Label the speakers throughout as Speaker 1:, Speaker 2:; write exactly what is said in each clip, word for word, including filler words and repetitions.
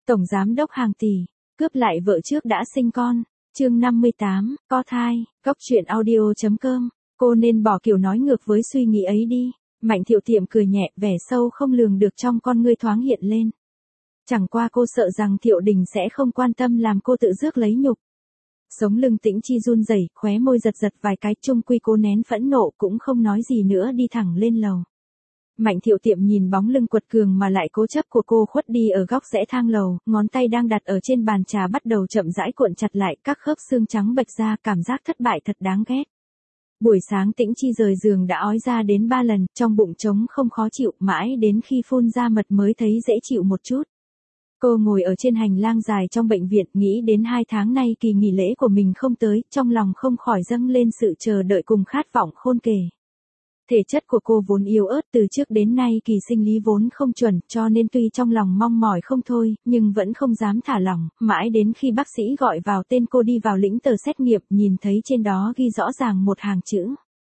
Speaker 1: Tổng giám đốc hàng tỷ, cướp lại vợ trước đã sinh con. Chương năm mươi tám, có thai. Góc truyện audio.com. Cô nên bỏ kiểu nói ngược với suy nghĩ ấy đi. Mạnh Thiệu Tiệm cười nhẹ, vẻ sâu không lường được trong con ngươi thoáng hiện lên. Chẳng qua cô sợ rằng Thiệu Đình sẽ không quan tâm làm cô tự rước lấy nhục. Sống lưng Tĩnh Chi run rẩy, khóe môi giật giật vài cái, chung quy cô nén phẫn nộ cũng không nói gì nữa, đi thẳng lên lầu. Mạnh Thiệu Tiệm nhìn bóng lưng quật cường mà lại cố chấp của cô khuất đi ở góc rẽ thang lầu, ngón tay đang đặt ở trên bàn trà bắt đầu chậm rãi cuộn chặt lại, các khớp xương trắng bệch ra, cảm giác thất bại thật đáng ghét. Buổi sáng Tĩnh Chi rời giường đã ói ra đến ba lần, trong bụng trống không khó chịu, mãi đến khi phun ra mật mới thấy dễ chịu một chút. Cô ngồi ở trên hành lang dài trong bệnh viện, nghĩ đến hai tháng nay kỳ nghỉ lễ của mình không tới, trong lòng không khỏi dâng lên sự chờ đợi cùng khát vọng khôn kể. Thể chất của cô vốn yếu ớt, từ trước đến nay kỳ sinh lý vốn không chuẩn, cho nên tuy trong lòng mong mỏi không thôi, nhưng vẫn không dám thả lỏng, mãi đến khi bác sĩ gọi vào tên cô đi vào lĩnh tờ xét nghiệm, nhìn thấy trên đó ghi rõ ràng một hàng chữ.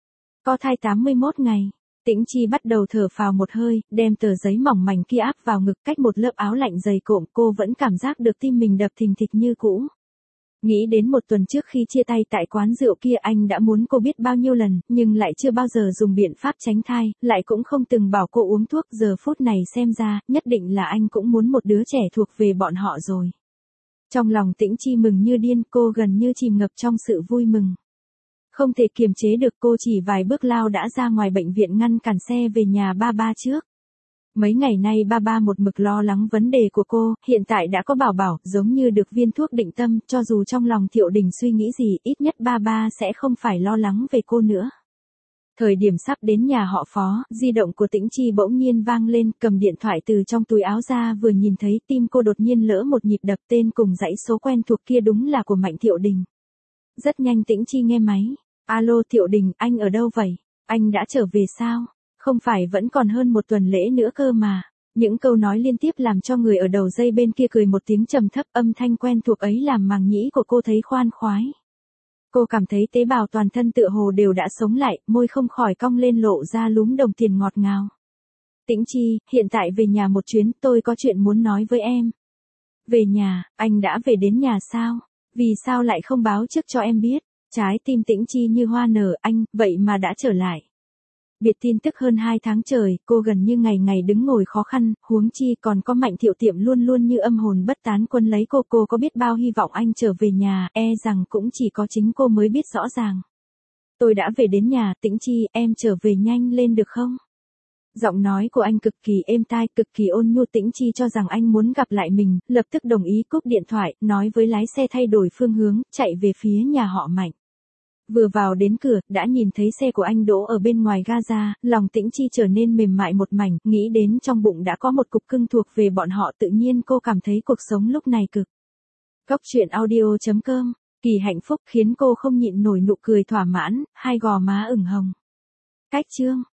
Speaker 1: Có thai tám mươi mốt ngày. Tĩnh Chi bắt đầu thở phào một hơi, đem tờ giấy mỏng mảnh kia áp vào ngực, cách một lớp áo lạnh dày cộm, cô vẫn cảm giác được tim mình đập thình thịch như cũ. Nghĩ đến một tuần trước khi chia tay tại quán rượu kia, anh đã muốn cô biết bao nhiêu lần, nhưng lại chưa bao giờ dùng biện pháp tránh thai, lại cũng không từng bảo cô uống thuốc, giờ phút này xem ra, nhất định là anh cũng muốn một đứa trẻ thuộc về bọn họ rồi. Trong lòng Tĩnh Chi mừng như điên, cô gần như chìm ngập trong sự vui mừng. Không thể kiềm chế được, cô chỉ vài bước lao đã ra ngoài bệnh viện ngăn cản xe về nhà ba ba trước. Mấy ngày nay ba ba một mực lo lắng vấn đề của cô, hiện tại đã có bảo bảo, giống như được viên thuốc định tâm, cho dù trong lòng Thiệu Đình suy nghĩ gì, ít nhất ba ba sẽ không phải lo lắng về cô nữa. Thời điểm sắp đến nhà họ Phó, di động của Tĩnh Chi bỗng nhiên vang lên, cầm điện thoại từ trong túi áo ra, vừa nhìn thấy tim cô đột nhiên lỡ một nhịp đập, tên cùng dãy số quen thuộc kia đúng là của Mạnh Thiệu Đình. Rất nhanh Tĩnh Chi nghe máy. Alo Thiệu Đình, anh ở đâu vậy? Anh đã trở về sao? Không phải vẫn còn hơn một tuần lễ nữa cơ mà. Những câu nói liên tiếp làm cho người ở đầu dây bên kia cười một tiếng trầm thấp, âm thanh quen thuộc ấy làm màng nhĩ của cô thấy khoan khoái. Cô cảm thấy tế bào toàn thân tựa hồ đều đã sống lại, môi không khỏi cong lên lộ ra lúm đồng tiền ngọt ngào. Tĩnh Chi, hiện tại về nhà một chuyến, tôi có chuyện muốn nói với em. Về nhà, anh đã về đến nhà sao? Vì sao lại không báo trước cho em biết? Trái tim Tĩnh Chi như hoa nở, anh, vậy mà đã trở lại. Biệt tin tức hơn hai tháng trời, cô gần như ngày ngày đứng ngồi khó khăn, huống chi còn có Mạnh Thiệu Tiệm luôn luôn như âm hồn bất tán quân lấy cô. Cô có biết bao hy vọng anh trở về nhà, e rằng cũng chỉ có chính cô mới biết rõ ràng. Tôi đã về đến nhà, Tĩnh Chi, em trở về nhanh lên được không? Giọng nói của anh cực kỳ êm tai, cực kỳ ôn nhu. Tĩnh Chi cho rằng anh muốn gặp lại mình, lập tức đồng ý cúp điện thoại, nói với lái xe thay đổi phương hướng, chạy về phía nhà họ Mạnh. Vừa vào đến cửa, đã nhìn thấy xe của anh đỗ ở bên ngoài ga-ra, lòng Tĩnh Chi trở nên mềm mại một mảnh, nghĩ đến trong bụng đã có một cục cưng thuộc về bọn họ, tự nhiên cô cảm thấy cuộc sống lúc này cực. Góc truyện audio.com, kỳ hạnh phúc khiến cô không nhịn nổi nụ cười thỏa mãn, hai gò má ửng hồng. Cách chương.